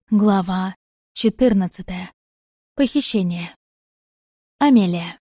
Глава 14. Похищение. Амелия.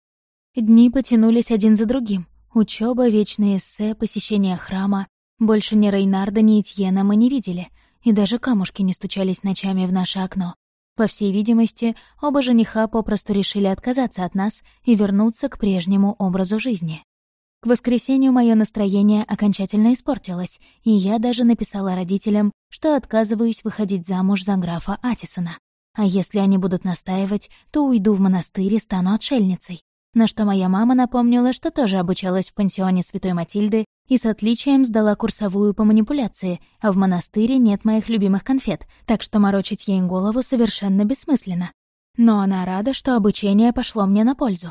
Дни потянулись один за другим. Учёба, вечные эссе, посещение храма. Больше ни Рейнарда, ни Этьена мы не видели, и даже камушки не стучались ночами в наше окно. По всей видимости, оба жениха попросту решили отказаться от нас и вернуться к прежнему образу жизни. К воскресенью моё настроение окончательно испортилось, и я даже написала родителям, что отказываюсь выходить замуж за графа Атисона. А если они будут настаивать, то уйду в монастырь и стану отшельницей. На что моя мама напомнила, что тоже обучалась в пансионе Святой Матильды и с отличием сдала курсовую по манипуляции, а в монастыре нет моих любимых конфет, так что морочить ей голову совершенно бессмысленно. Но она рада, что обучение пошло мне на пользу.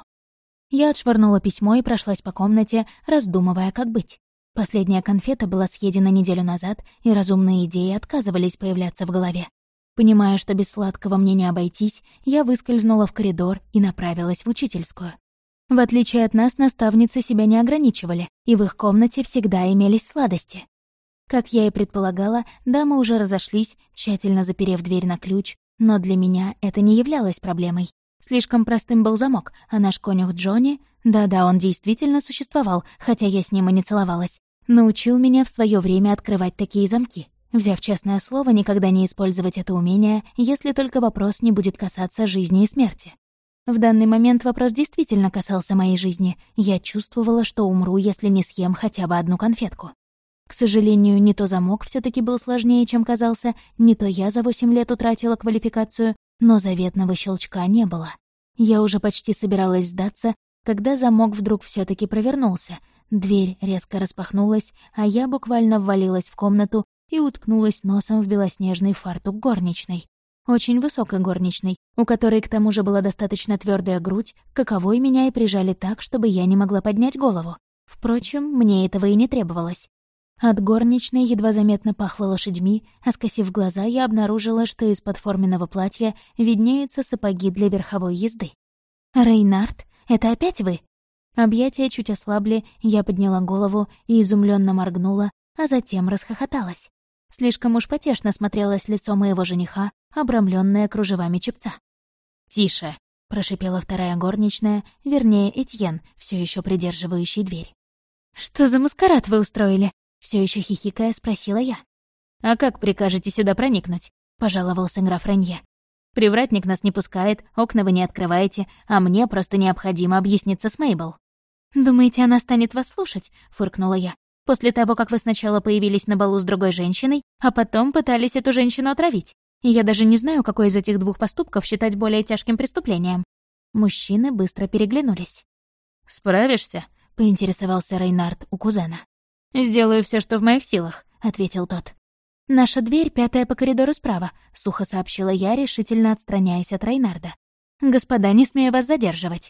Я отшвырнула письмо и прошлась по комнате, раздумывая, как быть. Последняя конфета была съедена неделю назад, и разумные идеи отказывались появляться в голове. Понимая, что без сладкого мне не обойтись, я выскользнула в коридор и направилась в учительскую. В отличие от нас, наставницы себя не ограничивали, и в их комнате всегда имелись сладости. Как я и предполагала, дамы уже разошлись, тщательно заперев дверь на ключ, но для меня это не являлось проблемой. Слишком простым был замок, а наш конюх Джонни, да-да, он действительно существовал, хотя я с ним и не целовалась, научил меня в своё время открывать такие замки, взяв честное слово никогда не использовать это умение, если только вопрос не будет касаться жизни и смерти. В данный момент вопрос действительно касался моей жизни. Я чувствовала, что умру, если не съем хотя бы одну конфетку. К сожалению, не то замок всё-таки был сложнее, чем казался, не то я за 8 лет утратила квалификацию, но заветного щелчка не было. Я уже почти собиралась сдаться, когда замок вдруг всё-таки провернулся. Дверь резко распахнулась, а я буквально ввалилась в комнату и уткнулась носом в белоснежный фартук горничной. Очень высокой горничной, у которой к тому же была достаточно твёрдая грудь, каковой меня и прижали так, чтобы я не могла поднять голову. Впрочем, мне этого и не требовалось. От горничной едва заметно пахло лошадьми, а скосив глаза, я обнаружила, что из-под форменного платья виднеются сапоги для верховой езды. «Рейнард, это опять вы?» Объятия чуть ослабли, я подняла голову и изумлённо моргнула, а затем расхохоталась. Слишком уж потешно смотрелось лицо моего жениха, обрамлённое кружевами чепца. «Тише!» — прошипела вторая горничная, вернее, Этьен, всё ещё придерживающий дверь. «Что за маскарад вы устроили?» Все еще хихикая, спросила я. «А как прикажете сюда проникнуть?» — пожаловался граф Ренье. «Привратник нас не пускает, окна вы не открываете, а мне просто необходимо объясниться с Мейбл». «Думаете, она станет вас слушать?» — фыркнула я. «После того, как вы сначала появились на балу с другой женщиной, а потом пытались эту женщину отравить. И я даже не знаю, какой из этих двух поступков считать более тяжким преступлением». Мужчины быстро переглянулись. «Справишься?» — поинтересовался Рейнард у кузена. «Сделаю все, что в моих силах», — ответил тот. «Наша дверь 5-я по коридору справа», — сухо сообщила я, решительно отстраняясь от Рейнарда. «Господа, не смею вас задерживать».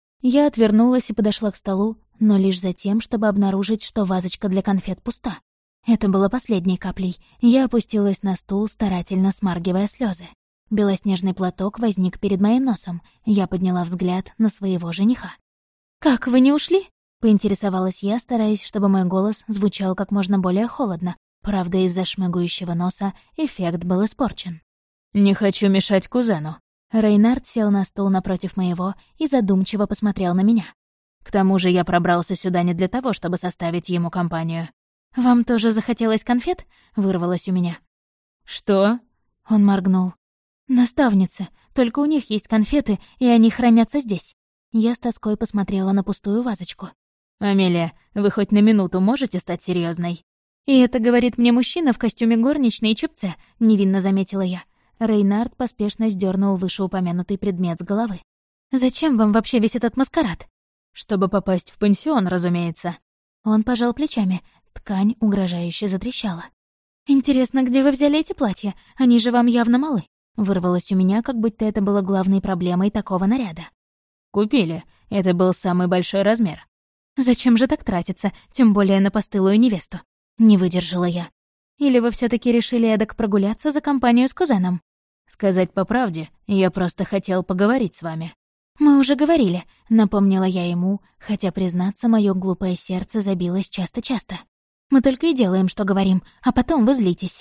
Я отвернулась и подошла к столу, но лишь за тем, чтобы обнаружить, что вазочка для конфет пуста. Это было последней каплей. Я опустилась на стул, старательно смаргивая слезы. Белоснежный платок возник перед моим носом. Я подняла взгляд на своего жениха. «Как, вы не ушли?» — поинтересовалась я, стараясь, чтобы мой голос звучал как можно более холодно. Правда, из-за шмыгающего носа эффект был испорчен. «Не хочу мешать кузену». Рейнард сел на стул напротив моего и задумчиво посмотрел на меня. «К тому же я пробрался сюда не для того, чтобы составить ему компанию». «Вам тоже захотелось конфет?» — вырвалось у меня. «Что?» — он моргнул. «Наставницы. Только у них есть конфеты, и они хранятся здесь». Я с тоской посмотрела на пустую вазочку. «Амелия, вы хоть на минуту можете стать серьезной? «И это говорит мне мужчина в костюме горничной и чепце», — невинно заметила я. Рейнард поспешно сдернул вышеупомянутый предмет с головы. «Зачем вам вообще весь этот маскарад?» «Чтобы попасть в пансион, разумеется». Он пожал плечами. Ткань угрожающе затрещала. «Интересно, где вы взяли эти платья? Они же вам явно малы». Вырвалось у меня, как будто это было главной проблемой такого наряда. «Купили. Это был самый большой размер». «Зачем же так тратиться, тем более на постылую невесту?» Не выдержала я. «Или вы все таки решили эдак прогуляться за компанию с кузеном?» «Сказать по правде, я просто хотел поговорить с вами». «Мы уже говорили», — напомнила я ему, хотя, признаться, моё глупое сердце забилось часто-часто. «Мы только и делаем, что говорим, а потом вы злитесь».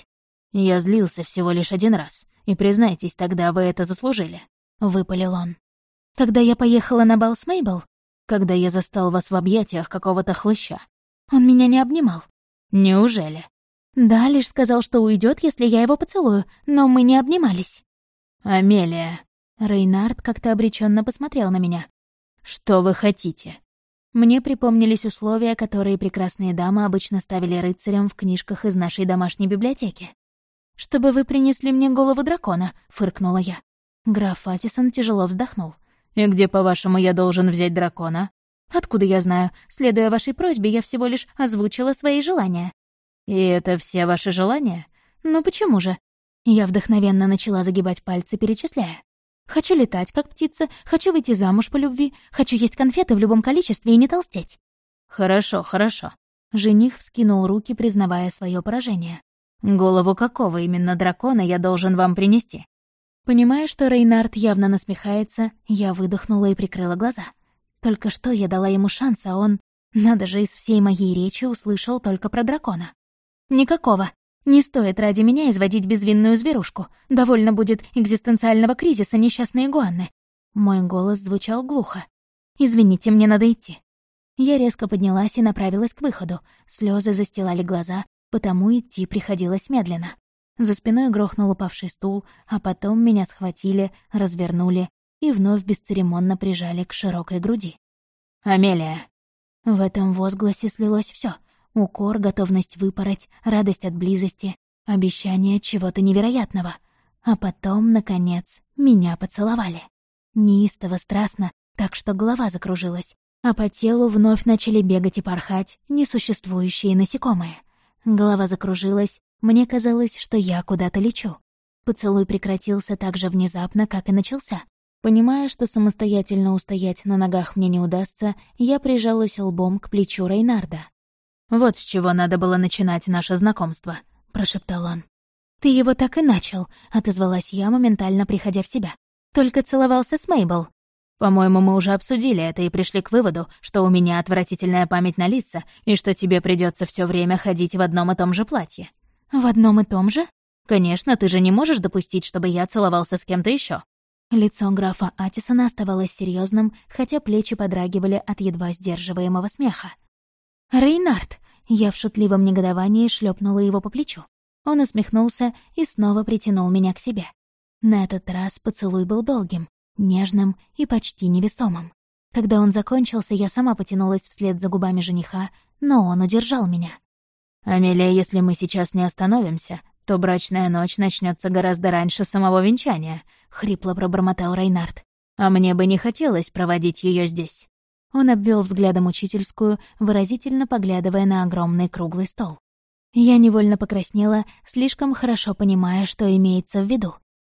Я злился всего лишь один раз, и признайтесь, тогда вы это заслужили», — выпалил он. Когда я поехала на бал с Мейбл, «Когда я застал вас в объятиях какого-то хлыща». он меня не обнимал. «Неужели?» Да, лишь сказал, что уйдет, если я его поцелую, но мы не обнимались. «Амелия», — Рейнард как-то обреченно посмотрел на меня. «что вы хотите?» Мне припомнились условия, которые прекрасные дамы обычно ставили рыцарям в книжках из нашей домашней библиотеки. «Чтобы вы принесли мне голову дракона», — фыркнула я. Граф Атисон тяжело вздохнул. «И где, по-вашему, я должен взять дракона?» «Откуда я знаю? Следуя вашей просьбе, я всего лишь озвучила свои желания». «И это все ваши желания?» «Ну почему же?» Я вдохновенно начала загибать пальцы, перечисляя. «Хочу летать, как птица, хочу выйти замуж по любви, хочу есть конфеты в любом количестве и не толстеть». «Хорошо, хорошо». Жених вскинул руки, признавая свое поражение. «Голову какого именно дракона я должен вам принести?» Понимая, что Рейнард явно насмехается, я выдохнула и прикрыла глаза. Только что я дала ему шанс, а он, надо же, из всей моей речи услышал только про дракона. «Никакого. Не стоит ради меня изводить безвинную зверушку. Довольно будет экзистенциального кризиса несчастной игуаны». Мой голос звучал глухо. «Извините, мне надо идти». Я резко поднялась и направилась к выходу. Слезы застилали глаза, потому идти приходилось медленно. За спиной грохнул упавший стул, а потом меня схватили, развернули и вновь бесцеремонно прижали к широкой груди. «Амелия!» В этом возгласе слилось все: укор, готовность выпороть, радость от близости, обещание чего-то невероятного. А потом, наконец, меня поцеловали. Неистово, страстно, так что голова закружилась, а по телу вновь начали бегать и порхать несуществующие насекомые. Голова закружилась, мне казалось, что я куда-то лечу. Поцелуй прекратился так же внезапно, как и начался. Понимая, что самостоятельно устоять на ногах мне не удастся, я прижалась лбом к плечу Рейнарда. «Вот с чего надо было начинать наше знакомство», — прошептал он. «Ты его так и начал», — отозвалась я, моментально приходя в себя. «Только целовался с Мейбл». «По-моему, мы уже обсудили это и пришли к выводу, что у меня отвратительная память на лица и что тебе придется все время ходить в одном и том же платье». «В одном и том же?» «Конечно, ты же не можешь допустить, чтобы я целовался с кем-то еще. Лицо графа Атисона оставалось серьезным, хотя плечи подрагивали от едва сдерживаемого смеха. «Рейнард!» — я в шутливом негодовании шлепнула его по плечу. Он усмехнулся и снова притянул меня к себе. На этот раз поцелуй был долгим, нежным и почти невесомым. Когда он закончился, я сама потянулась вслед за губами жениха, но он удержал меня. «Амелия, если мы сейчас не остановимся, то брачная ночь начнется гораздо раньше самого венчания», — хрипло пробормотал Рейнард. «А мне бы не хотелось проводить ее здесь». Он обвел взглядом учительскую, выразительно поглядывая на огромный круглый стол. Я невольно покраснела, слишком хорошо понимая, что имеется в виду.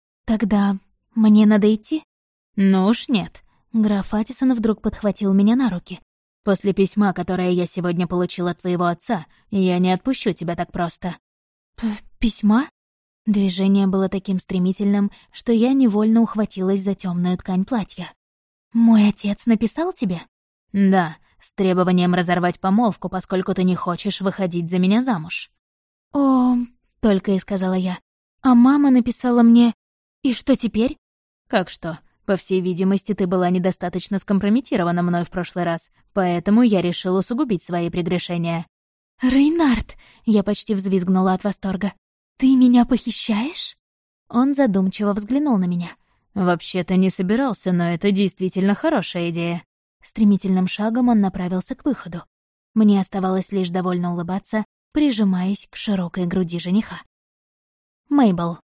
«Тогда мне надо идти?» «Ну уж нет». Граф Атисон вдруг подхватил меня на руки. «После письма, которое я сегодня получила от твоего отца, я не отпущу тебя так просто». «Письма?» Движение было таким стремительным, что я невольно ухватилась за темную ткань платья. «Мой отец написал тебе?» «Да, с требованием разорвать помолвку, поскольку ты не хочешь выходить за меня замуж». «О...» — только и сказала я. «А мама написала мне... И что теперь?» «Как что? По всей видимости, ты была недостаточно скомпрометирована мной в прошлый раз, поэтому я решил усугубить свои прегрешения». «Рейнард!» — я почти взвизгнула от восторга. «Ты меня похищаешь?» Он задумчиво взглянул на меня. «Вообще-то не собирался, но это действительно хорошая идея». Стремительным шагом он направился к выходу. Мне оставалось лишь довольно улыбаться, прижимаясь к широкой груди жениха. Мейбл.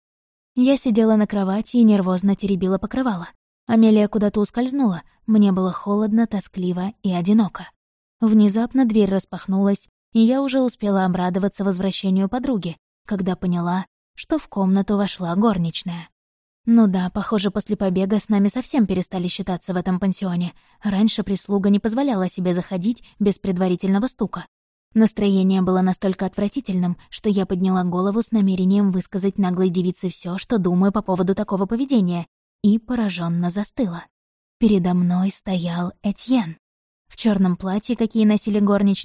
Я сидела на кровати и нервозно теребила покрывало. Амелия куда-то ускользнула, мне было холодно, тоскливо и одиноко. Внезапно дверь распахнулась, и я уже успела обрадоваться возвращению подруги, когда поняла, что в комнату вошла горничная. Ну да, похоже, после побега с нами совсем перестали считаться в этом пансионе. Раньше прислуга не позволяла себе заходить без предварительного стука. Настроение было настолько отвратительным, что я подняла голову с намерением высказать наглой девице все, что думаю по поводу такого поведения, и пораженно застыла. Передо мной стоял Этьен. В черном платье, какие носили горничные,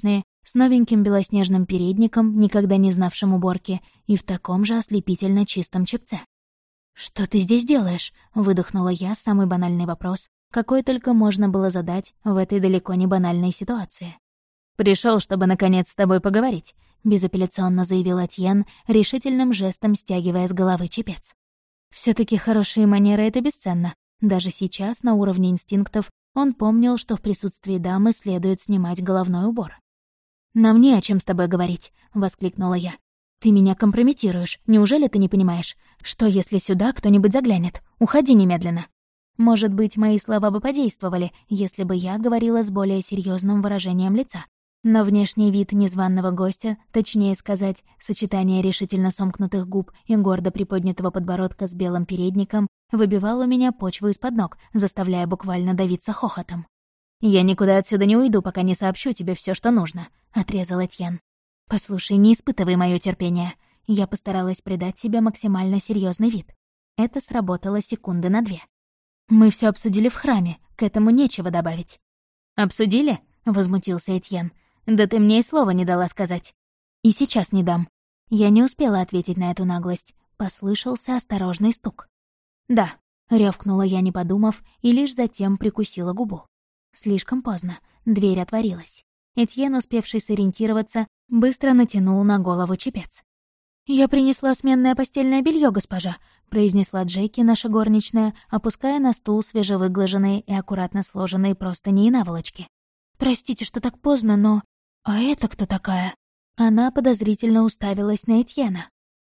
с новеньким белоснежным передником, никогда не знавшим уборки, и в таком же ослепительно чистом чепце. «Что ты здесь делаешь?» — выдохнула я самый банальный вопрос, какой только можно было задать в этой далеко не банальной ситуации. «Пришел, чтобы наконец с тобой поговорить», — безапелляционно заявил Этьен, решительным жестом стягивая с головы чепец. все таки хорошие манеры — это бесценно. Даже сейчас, на уровне инстинктов, он помнил, что в присутствии дамы следует снимать головной убор. «Нам не о чем с тобой говорить», — воскликнула я. «Ты меня компрометируешь. Неужели ты не понимаешь? Что, если сюда кто-нибудь заглянет? Уходи немедленно». Может быть, мои слова бы подействовали, если бы я говорила с более серьезным выражением лица. Но внешний вид незваного гостя, точнее сказать, сочетание решительно сомкнутых губ и гордо приподнятого подбородка с белым передником, выбивал у меня почву из-под ног, заставляя буквально давиться хохотом. «Я никуда отсюда не уйду, пока не сообщу тебе все, что нужно», — отрезал Этьен. «Послушай, не испытывай моё терпение». Я постаралась придать себе максимально серьезный вид. Это сработало секунды на 2. «Мы все обсудили в храме, к этому нечего добавить». «Обсудили?» — возмутился Этьен. «Да ты мне и слова не дала сказать». «И сейчас не дам». Я не успела ответить на эту наглость. Послышался осторожный стук. «Да», — рявкнула я, не подумав, и лишь затем прикусила губу. Слишком поздно. Дверь отворилась. Этьен, успевший сориентироваться, быстро натянул на голову чепец. «Я принесла сменное постельное белье, госпожа», — произнесла Джеки, наша горничная, опуская на стул свежевыглаженные и аккуратно сложенные простыни и наволочки. «Простите, что так поздно, но... А это кто такая?» Она подозрительно уставилась на Этьена.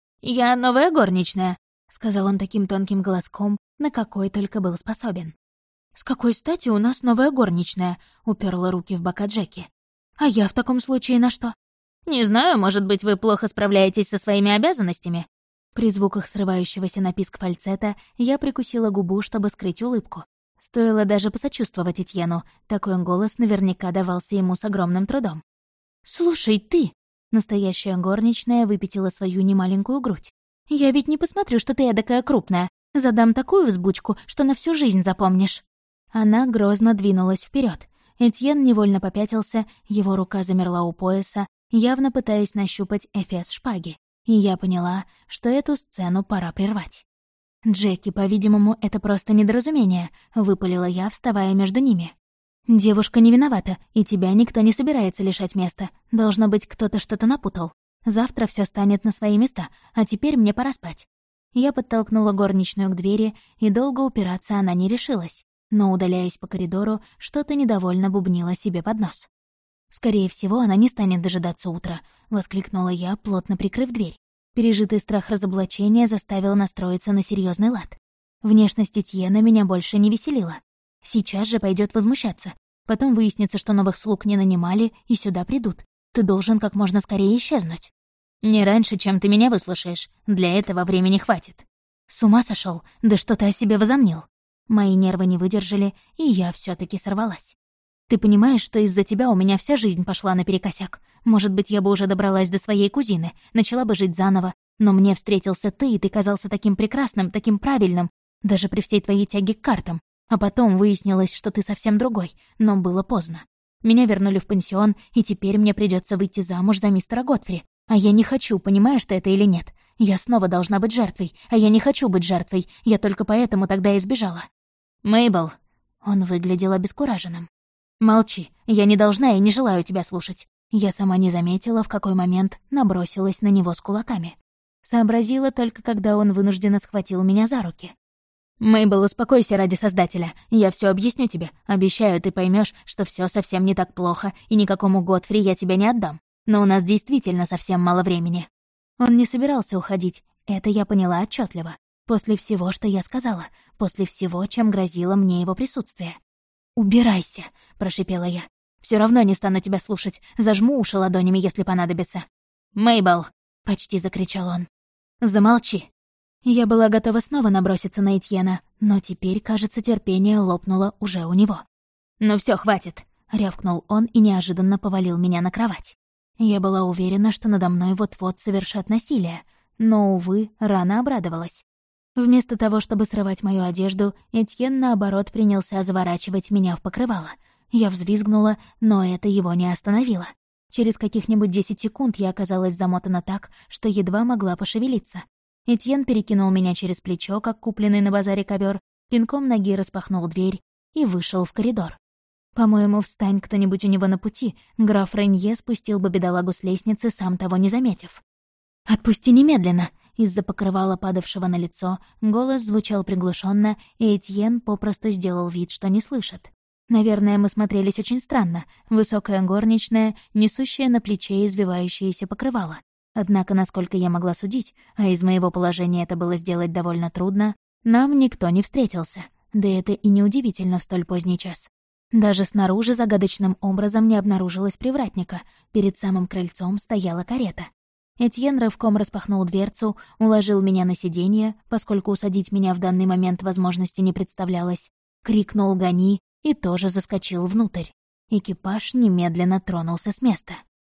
«Я новая горничная», — сказал он таким тонким голоском, на какой только был способен. «С какой стати у нас новая горничная?» — уперла руки в бока Джеки. «А я в таком случае на что?» «Не знаю, может быть, вы плохо справляетесь со своими обязанностями?» При звуках срывающегося на писк фальцета я прикусила губу, чтобы скрыть улыбку. Стоило даже посочувствовать Этьену, такой голос наверняка давался ему с огромным трудом. «Слушай, ты!» — настоящая горничная выпятила свою немаленькую грудь. «Я ведь не посмотрю, что ты эдакая крупная. Задам такую взбучку, что на всю жизнь запомнишь». Она грозно двинулась вперед. Этьен невольно попятился, его рука замерла у пояса, явно пытаясь нащупать эфес шпаги. И я поняла, что эту сцену пора прервать. «Джеки, по-видимому, это просто недоразумение», — выпалила я, вставая между ними. «Девушка не виновата, и тебя никто не собирается лишать места. Должно быть, кто-то что-то напутал. Завтра все станет на свои места, а теперь мне пора спать». Я подтолкнула горничную к двери, и долго упираться она не решилась, но, удаляясь по коридору, что-то недовольно бубнила себе под нос. «Скорее всего, она не станет дожидаться утра», — воскликнула я, плотно прикрыв дверь. Пережитый страх разоблачения заставил настроиться на серьезный лад. Внешность Этьена меня больше не веселила. Сейчас же пойдет возмущаться. Потом выяснится, что новых слуг не нанимали и сюда придут. Ты должен как можно скорее исчезнуть. Не раньше, чем ты меня выслушаешь. Для этого времени хватит. С ума сошел? Да что ты о себе возомнил? Мои нервы не выдержали, и я все таки сорвалась. Ты понимаешь, что из-за тебя у меня вся жизнь пошла наперекосяк? Может быть, я бы уже добралась до своей кузины, начала бы жить заново, но мне встретился ты, и ты казался таким прекрасным, таким правильным, даже при всей твоей тяге к картам. А потом выяснилось, что ты совсем другой, но было поздно. Меня вернули в пансион, и теперь мне придется выйти замуж за мистера Готфри. А я не хочу, понимаешь ты это или нет? Я снова должна быть жертвой, а я не хочу быть жертвой, я только поэтому тогда и сбежала. Мейбл. Он выглядел обескураженным. «Молчи, я не должна и не желаю тебя слушать». Я сама не заметила, в какой момент набросилась на него с кулаками. Сообразила только, когда он вынужденно схватил меня за руки. «Мейбл, успокойся ради Создателя. Я все объясню тебе. Обещаю, ты поймешь, что все совсем не так плохо, и никакому Готфри я тебя не отдам. Но у нас действительно совсем мало времени». Он не собирался уходить, это я поняла отчетливо. После всего, что я сказала, после всего, чем грозило мне его присутствие. «Убирайся», — прошипела я. Все равно не стану тебя слушать. Зажму уши ладонями, если понадобится». «Мейбл!» — почти закричал он. «Замолчи!» Я была готова снова наброситься на Этьена, но теперь, кажется, терпение лопнуло уже у него. «Ну все, хватит!» — рявкнул он и неожиданно повалил меня на кровать. Я была уверена, что надо мной вот-вот совершат насилие, но, увы, рано обрадовалась. Вместо того, чтобы срывать мою одежду, Этьен, наоборот, принялся заворачивать меня в покрывало. Я взвизгнула, но это его не остановило. Через каких-нибудь 10 секунд я оказалась замотана так, что едва могла пошевелиться. Этьен перекинул меня через плечо, как купленный на базаре ковер, пинком ноги распахнул дверь и вышел в коридор. По-моему, встань кто-нибудь у него на пути, граф Ренье спустил бы бедолагу с лестницы, сам того не заметив. «Отпусти немедленно!» Из-за покрывала, падавшего на лицо, голос звучал приглушенно, и Этьен попросту сделал вид, что не слышит. Наверное, мы смотрелись очень странно. Высокая горничная, несущая на плече извивающееся покрывало. Однако, насколько я могла судить, а из моего положения это было сделать довольно трудно, нам никто не встретился. Да это и неудивительно в столь поздний час. Даже снаружи загадочным образом не обнаружилось привратника. Перед самым крыльцом стояла карета. Этьен рывком распахнул дверцу, уложил меня на сиденье, поскольку усадить меня в данный момент возможности не представлялось, крикнул «Гони!» и тоже заскочил внутрь. Экипаж немедленно тронулся с места.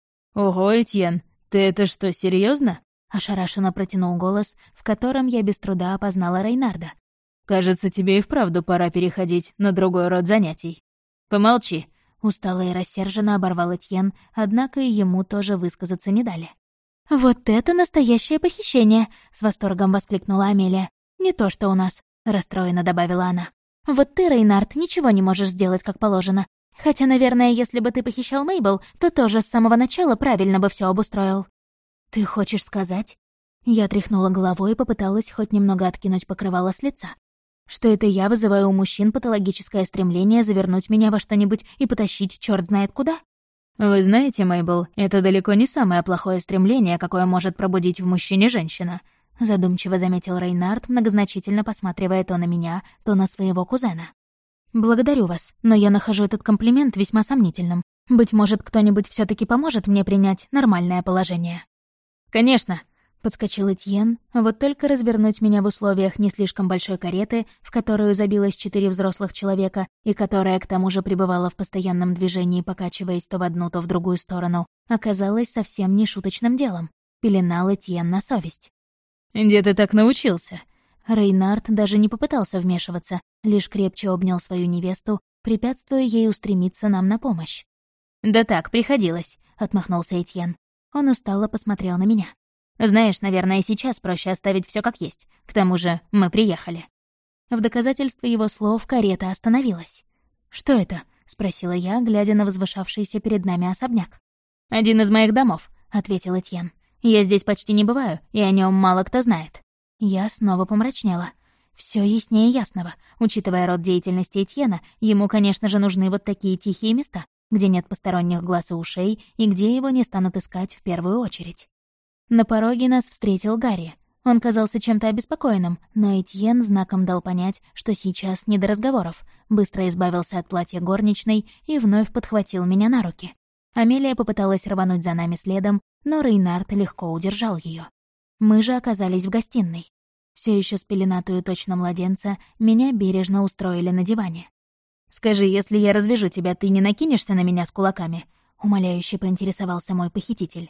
«Ого, Этьен, ты это что, серьезно? Ошарашенно протянул голос, в котором я без труда опознала Рейнарда. «Кажется, тебе и вправду пора переходить на другой род занятий. Помолчи!» Устало и рассерженно оборвал Этьен, однако и ему тоже высказаться не дали. «Вот это настоящее похищение!» — с восторгом воскликнула Амелия. «Не то, что у нас», — расстроенно добавила она. «Вот ты, Рейнард, ничего не можешь сделать как положено. Хотя, наверное, если бы ты похищал Мейбл, то тоже с самого начала правильно бы все обустроил». «Ты хочешь сказать?» Я тряхнула головой и попыталась хоть немного откинуть покрывало с лица. «Что это я вызываю у мужчин патологическое стремление завернуть меня во что-нибудь и потащить черт знает куда?» «Вы знаете, Мейбл, это далеко не самое плохое стремление, какое может пробудить в мужчине женщина», — задумчиво заметил Рейнард, многозначительно посматривая то на меня, то на своего кузена. «Благодарю вас, но я нахожу этот комплимент весьма сомнительным. Быть может, кто-нибудь все таки поможет мне принять нормальное положение». «Конечно», — подскочил Этьен, вот только развернуть меня в условиях не слишком большой кареты, в которую забилось 4 взрослых человека и которая к тому же пребывала в постоянном движении, покачиваясь то в одну, то в другую сторону, оказалось совсем не шуточным делом. Пеленал Этьен на совесть. «Где ты так научился?» Рейнард даже не попытался вмешиваться, лишь крепче обнял свою невесту, препятствуя ей устремиться нам на помощь. «Да так, приходилось», — отмахнулся Этьен. Он устало посмотрел на меня. «Знаешь, наверное, сейчас проще оставить все как есть. К тому же мы приехали». В доказательство его слов карета остановилась. «Что это?» — спросила я, глядя на возвышавшийся перед нами особняк. «Один из моих домов», — ответил Этьен. «Я здесь почти не бываю, и о нем мало кто знает». Я снова помрачнела. Все яснее ясного. Учитывая род деятельности Этьена, ему, конечно же, нужны вот такие тихие места, где нет посторонних глаз и ушей, и где его не станут искать в первую очередь. На пороге нас встретил Гарри. Он казался чем-то обеспокоенным, но Этьен знаком дал понять, что сейчас не до разговоров, быстро избавился от платья горничной и вновь подхватил меня на руки. Амелия попыталась рвануть за нами следом, но Рейнард легко удержал ее. Мы же оказались в гостиной. Все еще спеленатую точно младенца, меня бережно устроили на диване. «Скажи, если я развяжу тебя, ты не накинешься на меня с кулаками?» — умоляюще поинтересовался мой похититель.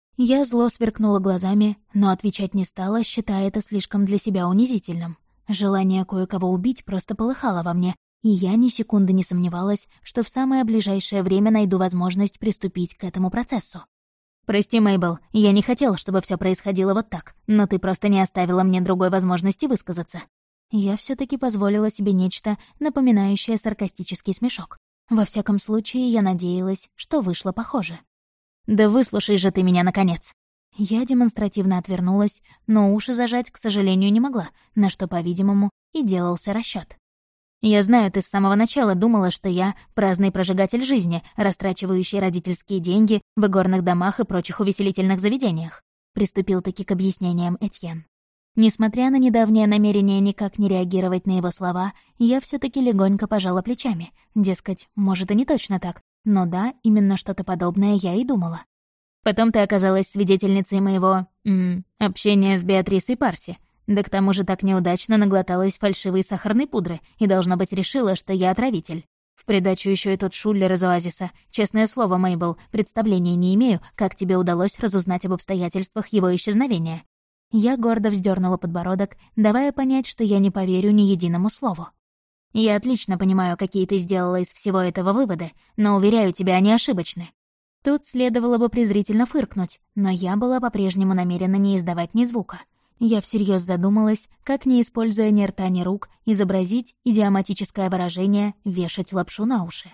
Я зло сверкнула глазами, но отвечать не стала, считая это слишком для себя унизительным. Желание кое-кого убить просто полыхало во мне, и я ни секунды не сомневалась, что в самое ближайшее время найду возможность приступить к этому процессу. «Прости, Мейбл, я не хотел, чтобы все происходило вот так, но ты просто не оставила мне другой возможности высказаться». Я все таки позволила себе нечто, напоминающее саркастический смешок. Во всяком случае, я надеялась, что вышло похоже. «Да выслушай же ты меня, наконец!» Я демонстративно отвернулась, но уши зажать, к сожалению, не могла, на что, по-видимому, и делался расчёт. «Я знаю, ты с самого начала думала, что я праздный прожигатель жизни, растрачивающий родительские деньги в игорных домах и прочих увеселительных заведениях», — приступил-таки к объяснениям Этьен. Несмотря на недавнее намерение никак не реагировать на его слова, я все таки легонько пожала плечами. Дескать, может, и не точно так, но да, именно что-то подобное я и думала. «Потом ты оказалась свидетельницей моего... общения с Беатрисой Парси. Да к тому же так неудачно наглоталась фальшивой сахарной пудры и, должно быть, решила, что я отравитель. В придачу еще и тот шуллер из Оазиса. Честное слово, Мейбл, представления не имею, как тебе удалось разузнать об обстоятельствах его исчезновения». Я гордо вздернула подбородок, давая понять, что я не поверю ни единому слову. «Я отлично понимаю, какие ты сделала из всего этого выводы, но, уверяю тебя, они ошибочны». Тут следовало бы презрительно фыркнуть, но я была по-прежнему намерена не издавать ни звука. Я всерьез задумалась, как, не используя ни рта, ни рук, изобразить идиоматическое выражение «вешать лапшу на уши».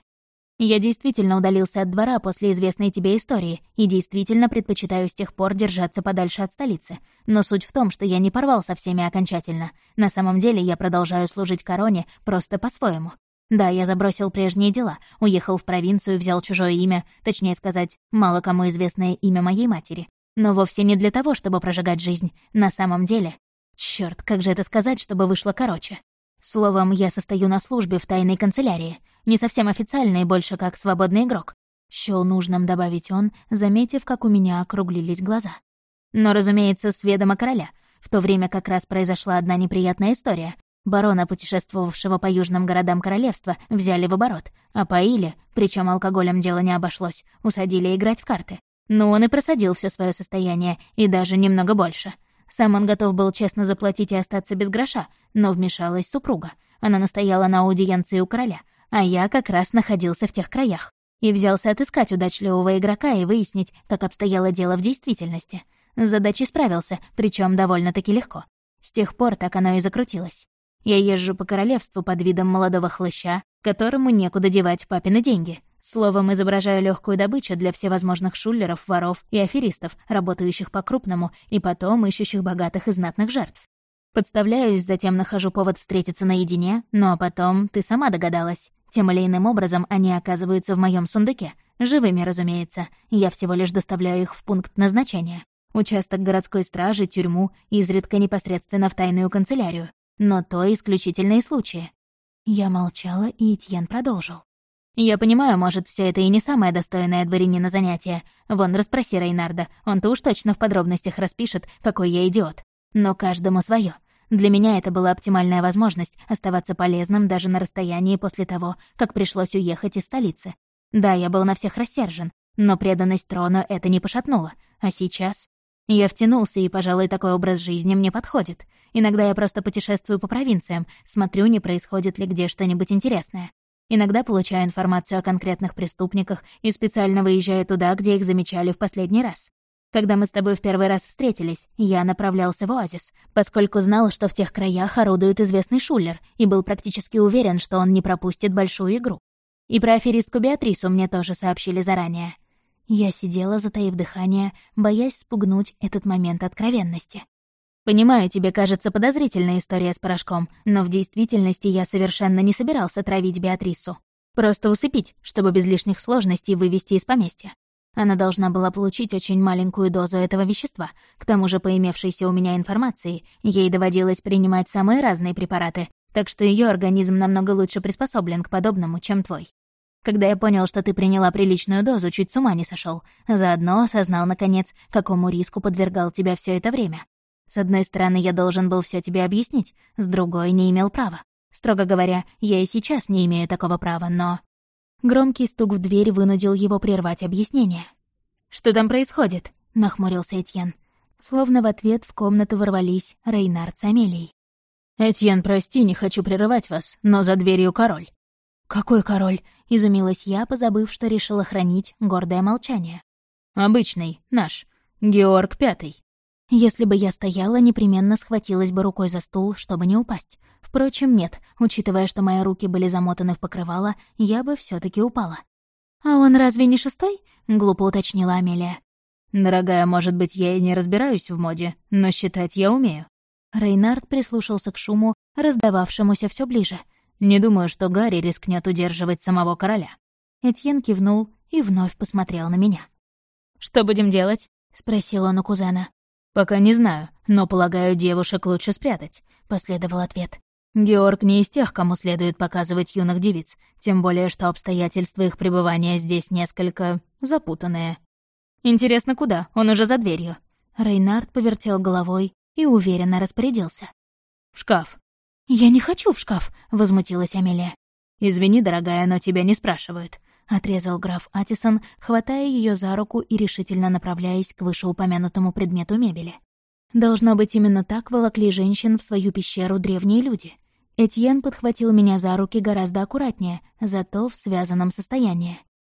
Я действительно удалился от двора после известной тебе истории и действительно предпочитаю с тех пор держаться подальше от столицы. Но суть в том, что я не порвал со всеми окончательно. На самом деле я продолжаю служить короне просто по-своему. Да, я забросил прежние дела, уехал в провинцию, взял чужое имя, точнее сказать, мало кому известное имя моей матери. Но вовсе не для того, чтобы прожигать жизнь. На самом деле... Чёрт, как же это сказать, чтобы вышло короче? Словом, я состою на службе в тайной канцелярии. Не совсем официально и больше как свободный игрок. Счёл нужным добавить он, заметив, как у меня округлились глаза. Но, разумеется, с ведома короля. В то время как раз произошла одна неприятная история. Барона, путешествовавшего по южным городам королевства, взяли в оборот, опоили, причем алкоголем дело не обошлось, усадили играть в карты. Но он и просадил все свое состояние, и даже немного больше. Сам он готов был честно заплатить и остаться без гроша, но вмешалась супруга. Она настояла на аудиенции у короля, а я как раз находился в тех краях. И взялся отыскать удачливого игрока и выяснить, как обстояло дело в действительности. С задачей справился, причем довольно-таки легко. С тех пор так оно и закрутилось. Я езжу по королевству под видом молодого хлыща, которому некуда девать папины деньги. Словом, изображаю легкую добычу для всевозможных шулеров, воров и аферистов, работающих по-крупному и потом ищущих богатых и знатных жертв. Подставляюсь, затем нахожу повод встретиться наедине, ну а потом, ты сама догадалась, тем или иным образом они оказываются в моем сундуке. Живыми, разумеется. Я всего лишь доставляю их в пункт назначения. Участок городской стражи, тюрьму, изредка непосредственно в тайную канцелярию. Но то исключительные случаи. Я молчала, и Этьен продолжил. Я понимаю, может, все это и не самое достойное дворянина занятие. Вон, расспроси Рейнарда, он-то уж точно в подробностях распишет, какой я идиот. Но каждому свое. Для меня это была оптимальная возможность оставаться полезным даже на расстоянии после того, как пришлось уехать из столицы. Да, я был на всех рассержен, но преданность трону это не пошатнуло. А сейчас... Я втянулся, и, пожалуй, такой образ жизни мне подходит. Иногда я просто путешествую по провинциям, смотрю, не происходит ли где что-нибудь интересное. Иногда получаю информацию о конкретных преступниках и специально выезжаю туда, где их замечали в последний раз. Когда мы с тобой в первый раз встретились, я направлялся в оазис, поскольку знал, что в тех краях орудует известный шулер, и был практически уверен, что он не пропустит большую игру. И про аферистку Беатрису мне тоже сообщили заранее. Я сидела, затаив дыхание, боясь спугнуть этот момент откровенности. Понимаю, тебе кажется подозрительная история с порошком, но в действительности я совершенно не собирался травить Беатрису. Просто усыпить, чтобы без лишних сложностей вывести из поместья. Она должна была получить очень маленькую дозу этого вещества. К тому же, по имевшейся у меня информации, ей доводилось принимать самые разные препараты, так что ее организм намного лучше приспособлен к подобному, чем твой. Когда я понял, что ты приняла приличную дозу, чуть с ума не сошел. Заодно осознал, наконец, какому риску подвергал тебя все это время. С одной стороны, я должен был все тебе объяснить, с другой — не имел права. Строго говоря, я и сейчас не имею такого права, но... Громкий стук в дверь вынудил его прервать объяснение. «Что там происходит?» — нахмурился Этьен. Словно в ответ в комнату ворвались Рейнард с Амелией. «Этьен, прости, не хочу прерывать вас, но за дверью король». «Какой король?» — изумилась я, позабыв, что решила хранить гордое молчание. «Обычный, наш, Георг Пятый». Если бы я стояла, непременно схватилась бы рукой за стул, чтобы не упасть. Впрочем, нет, учитывая, что мои руки были замотаны в покрывало, я бы все таки упала. «А он разве не шестой?» — глупо уточнила Амелия. «Дорогая, может быть, я и не разбираюсь в моде, но считать я умею». Рейнард прислушался к шуму, раздававшемуся все ближе. «Не думаю, что Гарри рискнет удерживать самого короля». Этьен кивнул и вновь посмотрел на меня. «Что будем делать?» — спросил он у кузена. «Пока не знаю, но, полагаю, девушек лучше спрятать», — последовал ответ. «Георг не из тех, кому следует показывать юных девиц, тем более, что обстоятельства их пребывания здесь несколько запутанные». «Интересно, куда? Он уже за дверью». Рейнард повертел головой и уверенно распорядился. «В шкаф». «Я не хочу в шкаф», — возмутилась Амелия. «Извини, дорогая, но тебя не спрашивают», — отрезал граф Атисон, хватая ее за руку и решительно направляясь к вышеупомянутому предмету мебели. Должно быть, именно так волокли женщин в свою пещеру древние люди. Этьен подхватил меня за руки гораздо аккуратнее, зато в связанном состоянии.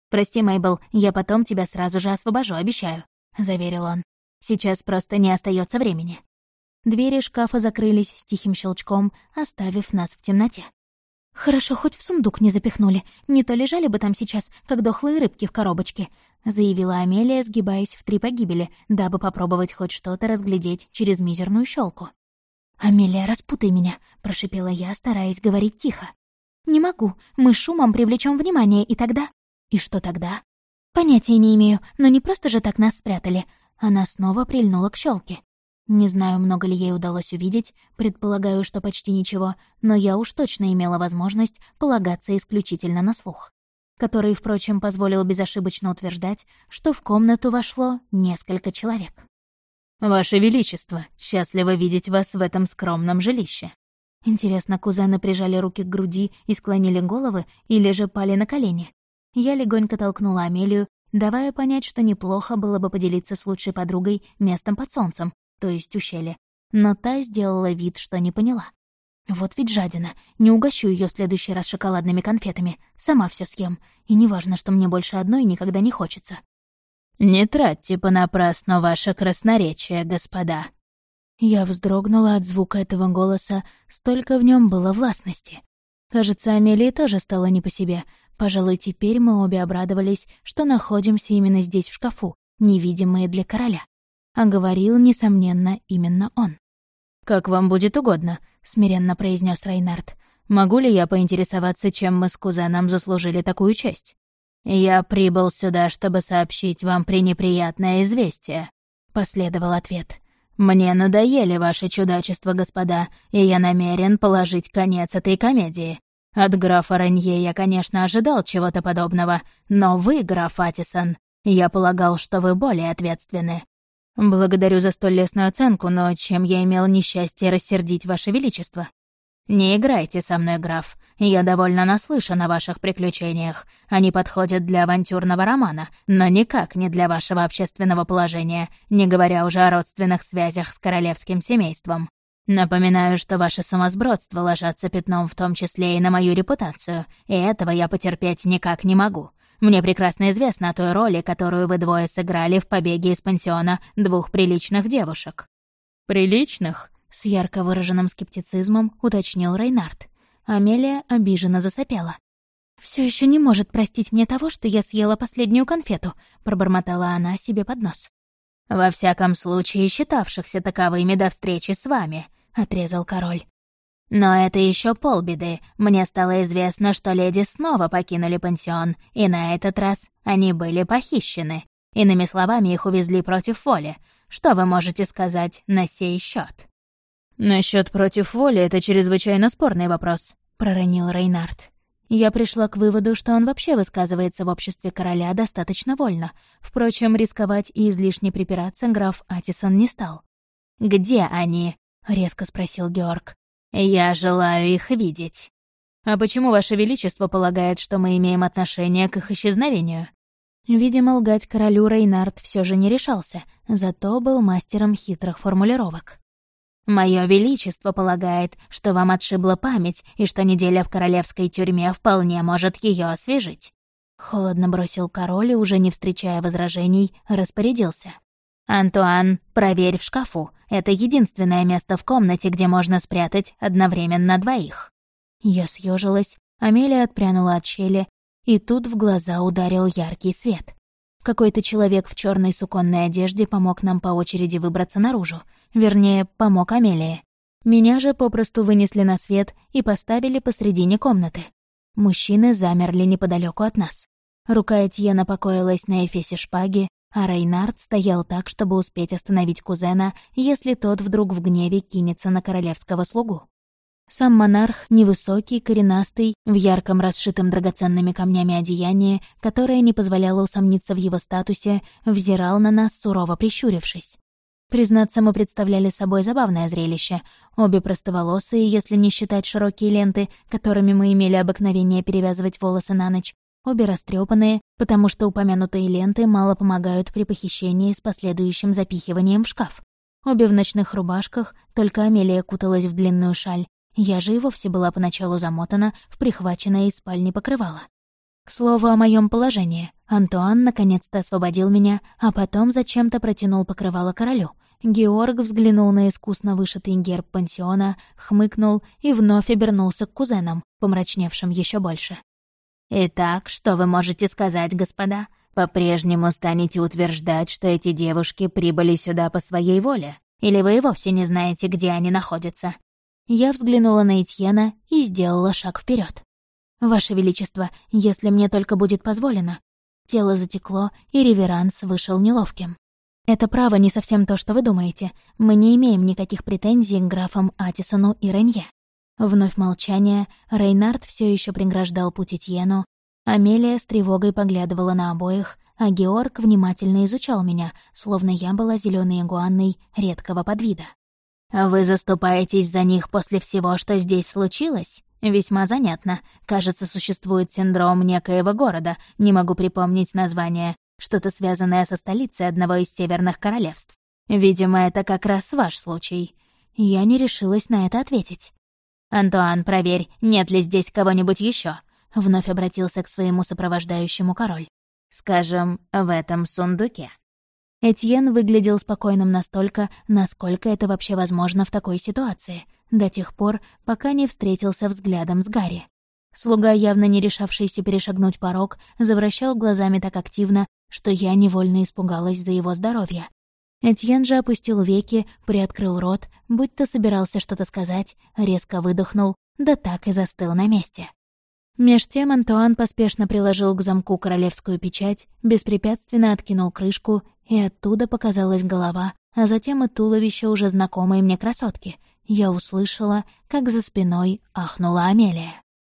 «Прости, Мейбл, я потом тебя сразу же освобожу, обещаю», — заверил он. «Сейчас просто не остается времени». Двери шкафа закрылись с тихим щелчком, оставив нас в темноте. «Хорошо, хоть в сундук не запихнули, не то лежали бы там сейчас, как дохлые рыбки в коробочке», — заявила Амелия, сгибаясь в 3 погибели, дабы попробовать хоть что-то разглядеть через мизерную щелку. «Амелия, распутай меня», — прошипела я, стараясь говорить тихо. «Не могу, мы шумом привлечем внимание, и тогда...» «И что тогда?» «Понятия не имею, но не просто же так нас спрятали». Она снова прильнула к щелке. Не знаю, много ли ей удалось увидеть, предполагаю, что почти ничего, но я уж точно имела возможность полагаться исключительно на слух, который, впрочем, позволил безошибочно утверждать, что в комнату вошло несколько человек. «Ваше Величество, счастливо видеть вас в этом скромном жилище». Интересно, кузены прижали руки к груди и склонили головы, или же пали на колени? Я легонько толкнула Амелию, давая понять, что неплохо было бы поделиться с лучшей подругой местом под солнцем, то есть ущелье, но та сделала вид, что не поняла. Вот ведь жадина, не угощу ее в следующий раз шоколадными конфетами, сама все съем, и неважно, что мне больше одной никогда не хочется. «Не тратьте понапрасну ваше красноречие, господа». Я вздрогнула от звука этого голоса, столько в нем было властности. Кажется, Амелии тоже стало не по себе. Пожалуй, теперь мы обе обрадовались, что находимся именно здесь, в шкафу, невидимые для короля. А говорил, несомненно, именно он. «Как вам будет угодно», — смиренно произнес Рейнард. «Могу ли я поинтересоваться, чем мы с кузеном заслужили такую честь?» «Я прибыл сюда, чтобы сообщить вам пренеприятное известие», — последовал ответ. «Мне надоели ваши чудачества, господа, и я намерен положить конец этой комедии. От графа Ранье я, конечно, ожидал чего-то подобного, но вы, граф Атисон, я полагал, что вы более ответственны». «Благодарю за столь лестную оценку, но чем я имел несчастье рассердить ваше величество?» «Не играйте со мной, граф. Я довольно наслышан о ваших приключениях. Они подходят для авантюрного романа, но никак не для вашего общественного положения, не говоря уже о родственных связях с королевским семейством. Напоминаю, что ваши сумасбродства ложатся пятном в том числе и на мою репутацию, и этого я потерпеть никак не могу. Мне прекрасно известно о той роли, которую вы двое сыграли в побеге из пансиона 2 приличных девушек». «Приличных?» — с ярко выраженным скептицизмом уточнил Рейнард. Амелия обиженно засопела. «Всё ещё не может простить мне того, что я съела последнюю конфету», — пробормотала она себе под нос. «Во всяком случае, считавшихся таковыми до встречи с вами», — отрезал король. «Но это ещё полбеды. Мне стало известно, что леди снова покинули пансион, и на этот раз они были похищены. Иными словами, их увезли против воли. Что вы можете сказать на сей счёт?» «Насчёт против воли — это чрезвычайно спорный вопрос», — проронил Рейнард. Я пришла к выводу, что он вообще высказывается в обществе короля достаточно вольно. Впрочем, рисковать и излишне припираться граф Атисон не стал. «Где они?» — резко спросил Георг. «Я желаю их видеть». «А почему Ваше Величество полагает, что мы имеем отношение к их исчезновению?» Видимо, лгать королю Рейнард всё же не решался, зато был мастером хитрых формулировок. «Моё Величество полагает, что вам отшибла память и что неделя в королевской тюрьме вполне может её освежить». Холодно бросил король и, уже не встречая возражений, распорядился. «Антуан, проверь в шкафу. Это единственное место в комнате, где можно спрятать одновременно 2». Я съёжилась, Амелия отпрянула от щели, и тут в глаза ударил яркий свет. Какой-то человек в чёрной суконной одежде помог нам по очереди выбраться наружу. Вернее, помог Амелии. Меня же попросту вынесли на свет и поставили посредине комнаты. Мужчины замерли неподалёку от нас. Рука Этьена покоилась на эфесе шпаги, а Рейнард стоял так, чтобы успеть остановить кузена, если тот вдруг в гневе кинется на королевского слугу. Сам монарх, невысокий, коренастый, в ярком расшитом драгоценными камнями одеянии, которое не позволяло усомниться в его статусе, взирал на нас, сурово прищурившись. Признаться, мы представляли собой забавное зрелище. Обе простоволосые, если не считать широкие ленты, которыми мы имели обыкновение перевязывать волосы на ночь. Обе растрёпанные, потому что упомянутые ленты мало помогают при похищении с последующим запихиванием в шкаф. Обе в ночных рубашках, только Амелия куталась в длинную шаль. Я же и вовсе была поначалу замотана в прихваченное из спальни покрывало. К слову о моем положении, Антуан наконец-то освободил меня, а потом зачем-то протянул покрывало королю. Георг взглянул на искусно вышитый герб пансиона, хмыкнул и вновь обернулся к кузенам, помрачневшим еще больше. «Итак, что вы можете сказать, господа? По-прежнему станете утверждать, что эти девушки прибыли сюда по своей воле? Или вы и вовсе не знаете, где они находятся?» Я взглянула на Этьена и сделала шаг вперед. «Ваше Величество, если мне только будет позволено». Тело затекло, и реверанс вышел неловким. «Это право не совсем то, что вы думаете. Мы не имеем никаких претензий к графам Атисону и Ренье». Вновь молчание, Рейнард все еще преграждал путь Этьену, Амелия с тревогой поглядывала на обоих, а Георг внимательно изучал меня, словно я была зеленой игуанной редкого подвида. «Вы заступаетесь за них после всего, что здесь случилось? Весьма занятно. Кажется, существует синдром некоего города, не могу припомнить название, что-то связанное со столицей одного из северных королевств. Видимо, это как раз ваш случай». Я не решилась на это ответить. «Антуан, проверь, нет ли здесь кого-нибудь еще. Вновь обратился к своему сопровождающему король. «Скажем, в этом сундуке». Этьен выглядел спокойным настолько, насколько это вообще возможно в такой ситуации, до тех пор, пока не встретился взглядом с Гарри. Слуга, явно не решавшийся перешагнуть порог, завращал глазами так активно, что я невольно испугалась за его здоровье. Этьен же опустил веки, приоткрыл рот, будто собирался что-то сказать, резко выдохнул, да так и застыл на месте. Меж тем Антуан поспешно приложил к замку королевскую печать, беспрепятственно откинул крышку, и оттуда показалась голова, а затем и туловище уже знакомой мне красотки. Я услышала, как за спиной ахнула Амелия.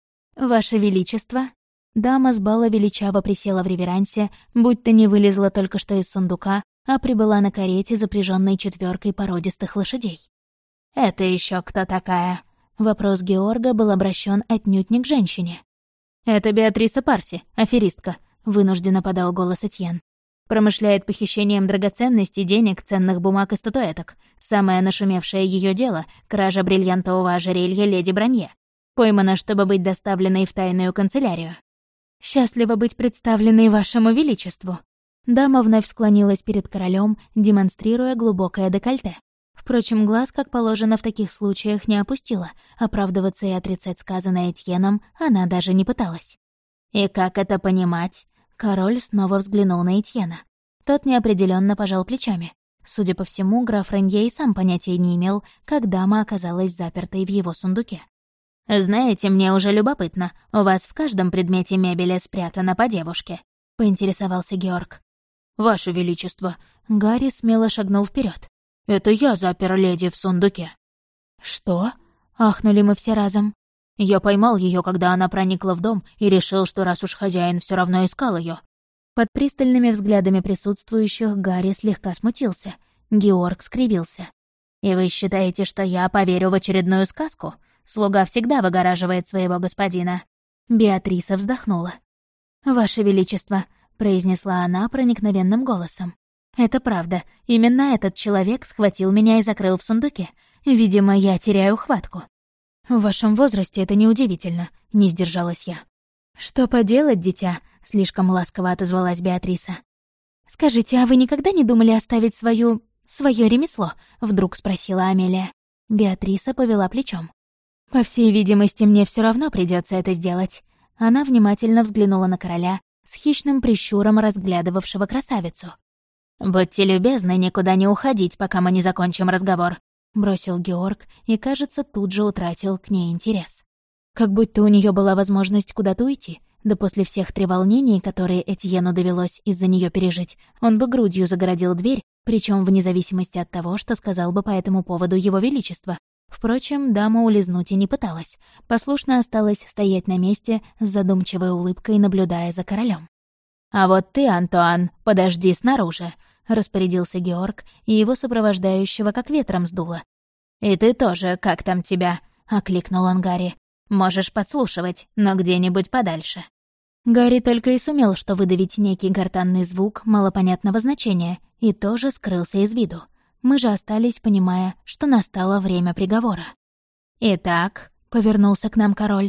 «Ваше Величество!» Дама с бала величаво присела в реверансе, будто не вылезла только что из сундука, а прибыла на карете, запряженной 4 породистых лошадей. «Это еще кто такая?» Вопрос Георга был обращен отнюдь не к женщине. «Это Беатриса Парси, аферистка», — вынужденно подал голос Этьен. «Промышляет похищением драгоценностей, денег, ценных бумаг и статуэток. Самое нашумевшее ее дело — кража бриллиантового ожерелья леди Бранье. Поймана, чтобы быть доставленной в тайную канцелярию». «Счастливо быть представленной вашему величеству». Дама вновь склонилась перед королем, демонстрируя глубокое декольте. Впрочем, глаз, как положено в таких случаях, не опустила. Оправдываться и отрицать сказанное Этьеном она даже не пыталась. «И как это понимать?» Король снова взглянул на Этьена. Тот неопределенно пожал плечами. Судя по всему, граф Ренье и сам понятия не имел, как дама оказалась запертой в его сундуке. «Знаете, мне уже любопытно. У вас в каждом предмете мебели спрятано по девушке», — поинтересовался Георг. «Ваше Величество!» Гарри смело шагнул вперед. «Это я запер леди в сундуке». «Что?» — ахнули мы все разом. «Я поймал ее, когда она проникла в дом, и решил, что раз уж хозяин все равно искал ее. Под пристальными взглядами присутствующих Гарри слегка смутился. Георг скривился. «И вы считаете, что я поверю в очередную сказку? Слуга всегда выгораживает своего господина». Беатриса вздохнула. «Ваше Величество», — произнесла она проникновенным голосом. «Это правда. Именно этот человек схватил меня и закрыл в сундуке. Видимо, я теряю хватку». «В вашем возрасте это неудивительно», — не сдержалась я. «Что поделать, дитя?» — слишком ласково отозвалась Беатриса. «Скажите, а вы никогда не думали оставить свое ремесло?» — вдруг спросила Амелия. Беатриса повела плечом. «По всей видимости, мне все равно придется это сделать». Она внимательно взглянула на короля, с хищным прищуром разглядывавшего красавицу. «Будьте любезны никуда не уходить, пока мы не закончим разговор», — бросил Георг и, кажется, тут же утратил к ней интерес. Как будто у нее была возможность куда-то уйти, да после всех треволнений, которые Этьену довелось из-за нее пережить, он бы грудью загородил дверь, причем вне зависимости от того, что сказал бы по этому поводу его величество. Впрочем, дама улизнуть и не пыталась, послушно осталась стоять на месте с задумчивой улыбкой, наблюдая за королем. «А вот ты, Антуан, подожди снаружи», — распорядился Георг, и его сопровождающего как ветром сдуло. «И ты тоже, как там тебя?» — окликнул он Гарри. «Можешь подслушивать, но где-нибудь подальше». Гарри только и сумел что выдавить некий гортанный звук малопонятного значения и тоже скрылся из виду. Мы же остались, понимая, что настало время приговора. «Итак», — повернулся к нам король,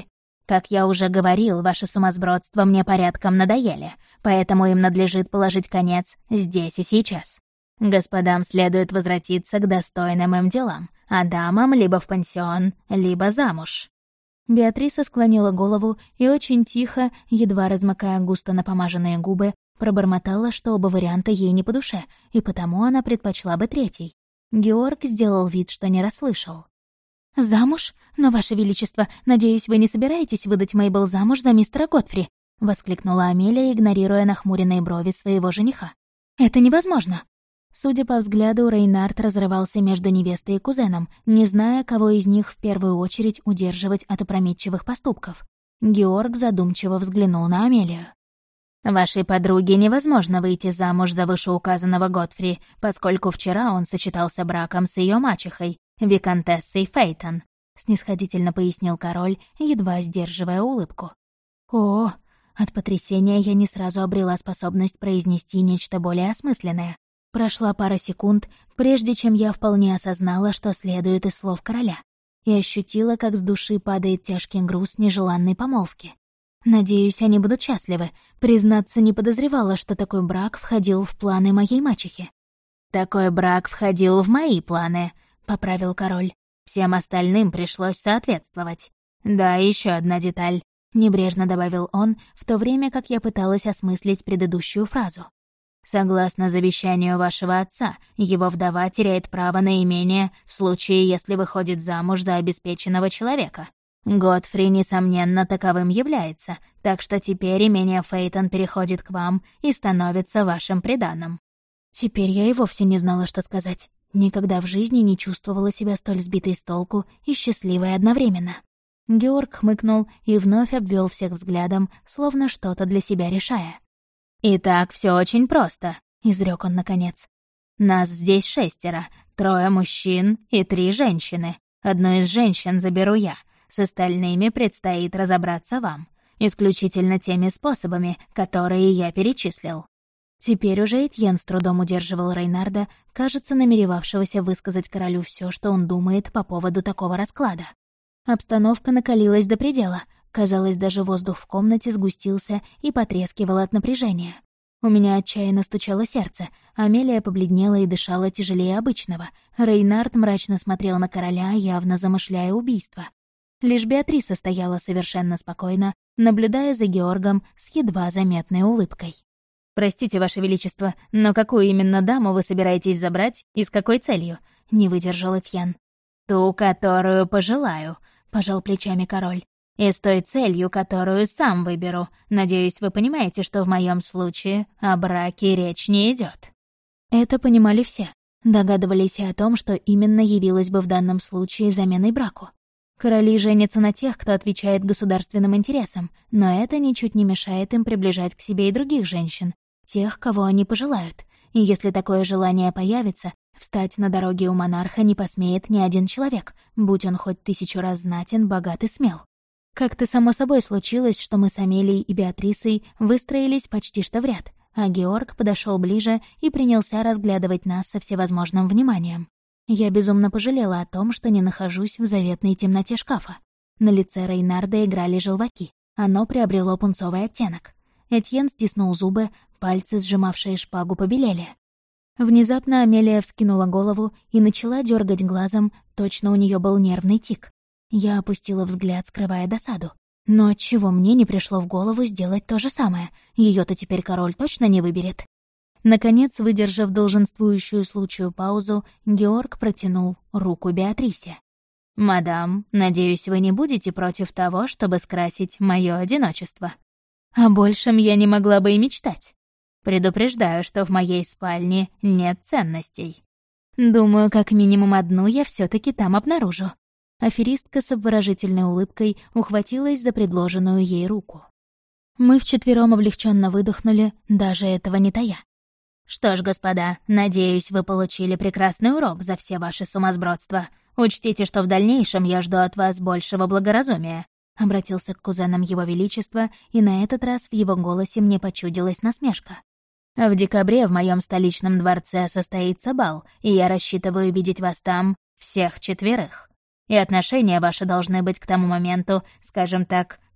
Как я уже говорил, ваши сумасбродства мне порядком надоели, поэтому им надлежит положить конец здесь и сейчас. Господам следует возвратиться к достойным им делам, а дамам либо в пансион, либо замуж». Беатриса склонила голову и очень тихо, едва размыкая густо напомаженные губы, пробормотала, что оба варианта ей не по душе, и потому она предпочла бы третий. Георг сделал вид, что не расслышал. «Замуж? Но, Ваше Величество, надеюсь, вы не собираетесь выдать Мейбл замуж за мистера Готфри?» — воскликнула Амелия, игнорируя нахмуренные брови своего жениха. «Это невозможно!» Судя по взгляду, Рейнард разрывался между невестой и кузеном, не зная, кого из них в первую очередь удерживать от опрометчивых поступков. Георг задумчиво взглянул на Амелию. «Вашей подруге невозможно выйти замуж за вышеуказанного Готфри, поскольку вчера он сочетался браком с ее мачехой, виконтессой Фейтон», — снисходительно пояснил король, едва сдерживая улыбку. «О!» От потрясения я не сразу обрела способность произнести нечто более осмысленное. Прошла пара секунд, прежде чем я вполне осознала, что следует из слов короля, и ощутила, как с души падает тяжкий груз нежеланной помолвки. Надеюсь, они будут счастливы. Признаться, не подозревала, что такой брак входил в планы моей мачехи. «Такой брак входил в мои планы», — поправил король. «Всем остальным пришлось соответствовать. Да, еще одна деталь», — небрежно добавил он, в то время как я пыталась осмыслить предыдущую фразу. «Согласно завещанию вашего отца, его вдова теряет право на имение в случае, если выходит замуж за обеспеченного человека. Готфри, несомненно, таковым является, так что теперь имение Фейтон переходит к вам и становится вашим приданым». Теперь я и вовсе не знала, что сказать. Никогда в жизни не чувствовала себя столь сбитой с толку и счастливой одновременно. Георг хмыкнул и вновь обвел всех взглядом, словно что-то для себя решая. «Итак, все очень просто», — изрек он наконец. «Нас здесь 6, 3 мужчин и 3 женщины. Одну из женщин заберу я, с остальными предстоит разобраться вам, исключительно теми способами, которые я перечислил». Теперь уже Этьен с трудом удерживал Рейнарда, кажется, намеревавшегося высказать королю все, что он думает по поводу такого расклада. Обстановка накалилась до предела. Казалось, даже воздух в комнате сгустился и потрескивал от напряжения. У меня отчаянно стучало сердце, Амелия побледнела и дышала тяжелее обычного. Рейнард мрачно смотрел на короля, явно замышляя убийство. Лишь Беатриса стояла совершенно спокойно, наблюдая за Георгом с едва заметной улыбкой. «Простите, Ваше Величество, но какую именно даму вы собираетесь забрать и с какой целью?» — не выдержал Этьен. «Ту, которую пожелаю», — пожал плечами король. «И с той целью, которую сам выберу. Надеюсь, вы понимаете, что в моем случае о браке речь не идет. Это понимали все. Догадывались и о том, что именно явилось бы в данном случае заменой браку. Короли женятся на тех, кто отвечает государственным интересам, но это ничуть не мешает им приближать к себе и других женщин, тех, кого они пожелают. И если такое желание появится, встать на дороге у монарха не посмеет ни один человек, будь он хоть 1000 раз знатен, богат и смел. Как-то само собой случилось, что мы с Амелией и Беатрисой выстроились почти что в ряд, а Георг подошел ближе и принялся разглядывать нас со всевозможным вниманием. Я безумно пожалела о том, что не нахожусь в заветной темноте шкафа. На лице Рейнарда играли желваки, оно приобрело пунцовый оттенок. Этьен стиснул зубы, пальцы, сжимавшие шпагу, побелели. Внезапно Амелия вскинула голову и начала дергать глазом, точно у нее был нервный тик. Я опустила взгляд, скрывая досаду. Но отчего мне не пришло в голову сделать то же самое? Ее-то теперь король точно не выберет. Наконец, выдержав долженствующую случаю паузу, Георг протянул руку Беатрисе. «Мадам, надеюсь, вы не будете против того, чтобы скрасить мое одиночество. О большем я не могла бы и мечтать. Предупреждаю, что в моей спальне нет ценностей». «Думаю, как минимум одну я все таки там обнаружу». Аферистка с обворожительной улыбкой ухватилась за предложенную ей руку. Мы вчетвером облегченно выдохнули, даже этого не тая. «Что ж, господа, надеюсь, вы получили прекрасный урок за все ваши сумасбродства. Учтите, что в дальнейшем я жду от вас большего благоразумия», — обратился к кузенам Его Величества, и на этот раз в его голосе мне почудилась насмешка. «В декабре в моем столичном дворце состоится бал, и я рассчитываю видеть вас там всех 4. И отношения ваши должны быть к тому моменту, скажем так,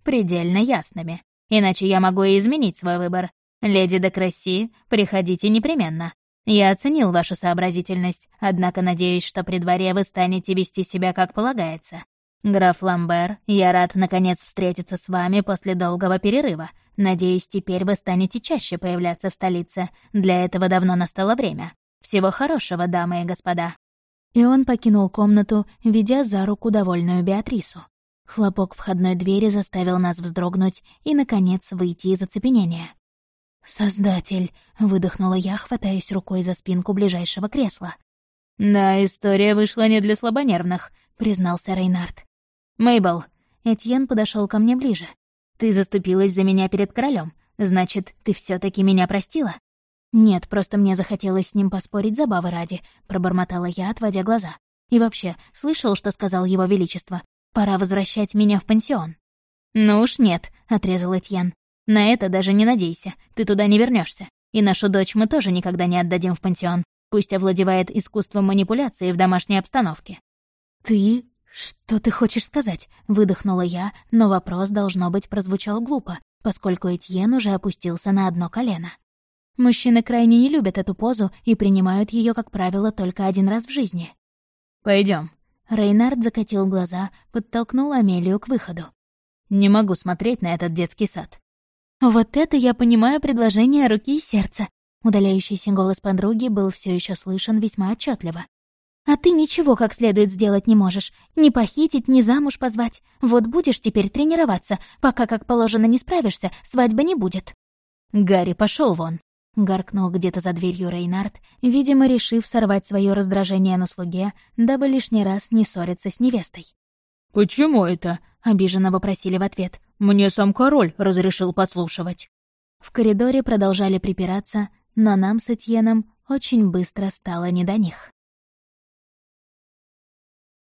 предельно ясными. Иначе я могу и изменить свой выбор. Леди де Кресси, приходите непременно. Я оценил вашу сообразительность, однако надеюсь, что при дворе вы станете вести себя как полагается. Граф Ламбер, я рад наконец встретиться с вами после долгого перерыва. Надеюсь, теперь вы станете чаще появляться в столице. Для этого давно настало время. Всего хорошего, дамы и господа». И он покинул комнату, ведя за руку довольную Беатрису. Хлопок входной двери заставил нас вздрогнуть и, наконец, выйти из оцепенения. «Создатель!» — выдохнула я, хватаясь рукой за спинку ближайшего кресла. «Да, история вышла не для слабонервных», — признался Рейнард. «Мейбл», — Этьен подошел ко мне ближе. «Ты заступилась за меня перед королем. Значит, ты все таки меня простила?» «Нет, просто мне захотелось с ним поспорить забавы ради», — пробормотала я, отводя глаза. «И вообще, слышал, что сказал его величество? Пора возвращать меня в пансион». «Ну уж нет», — отрезал Этьен. «На это даже не надейся, ты туда не вернешься. И нашу дочь мы тоже никогда не отдадим в пансион. Пусть овладевает искусством манипуляции в домашней обстановке». «Ты? Что ты хочешь сказать?» — выдохнула я, но вопрос, должно быть, прозвучал глупо, поскольку Этьен уже опустился на одно колено. Мужчины крайне не любят эту позу и принимают ее, как правило, только один раз в жизни. Пойдем. Рейнард закатил глаза, подтолкнул Амелию к выходу. «Не могу смотреть на этот детский сад». «Вот это я понимаю предложение руки и сердца». Удаляющийся голос подруги был все еще слышен весьма отчетливо. «А ты ничего как следует сделать не можешь. Ни похитить, ни замуж позвать. Вот будешь теперь тренироваться, пока как положено не справишься, свадьбы не будет». «Гарри, пошел вон!» — гаркнул где-то за дверью Рейнард, видимо, решив сорвать свое раздражение на слуге, дабы лишний раз не ссориться с невестой. «Почему это?» — обиженно вопросили в ответ. «Мне сам король разрешил подслушивать». В коридоре продолжали припираться, но нам с Этьеном очень быстро стало не до них.